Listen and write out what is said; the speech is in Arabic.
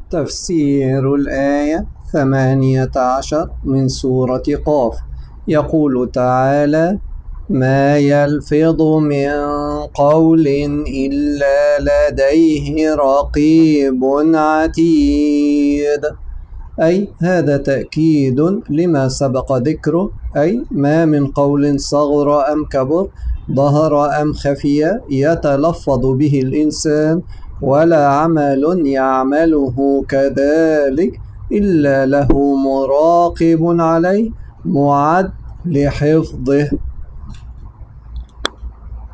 تفسير الآية 18 من سورة قاف. يقول تعالى: ما يلفظ من قول إلا لديه رقيب عتيد. أي هذا تأكيد لما سبق ذكره، أي ما من قول صغر أم كبر، ظهر أم خفي، يتلفظ به الإنسان ولا عمل يعمله كذلك إلا له مراقب عليه معد لحفظه.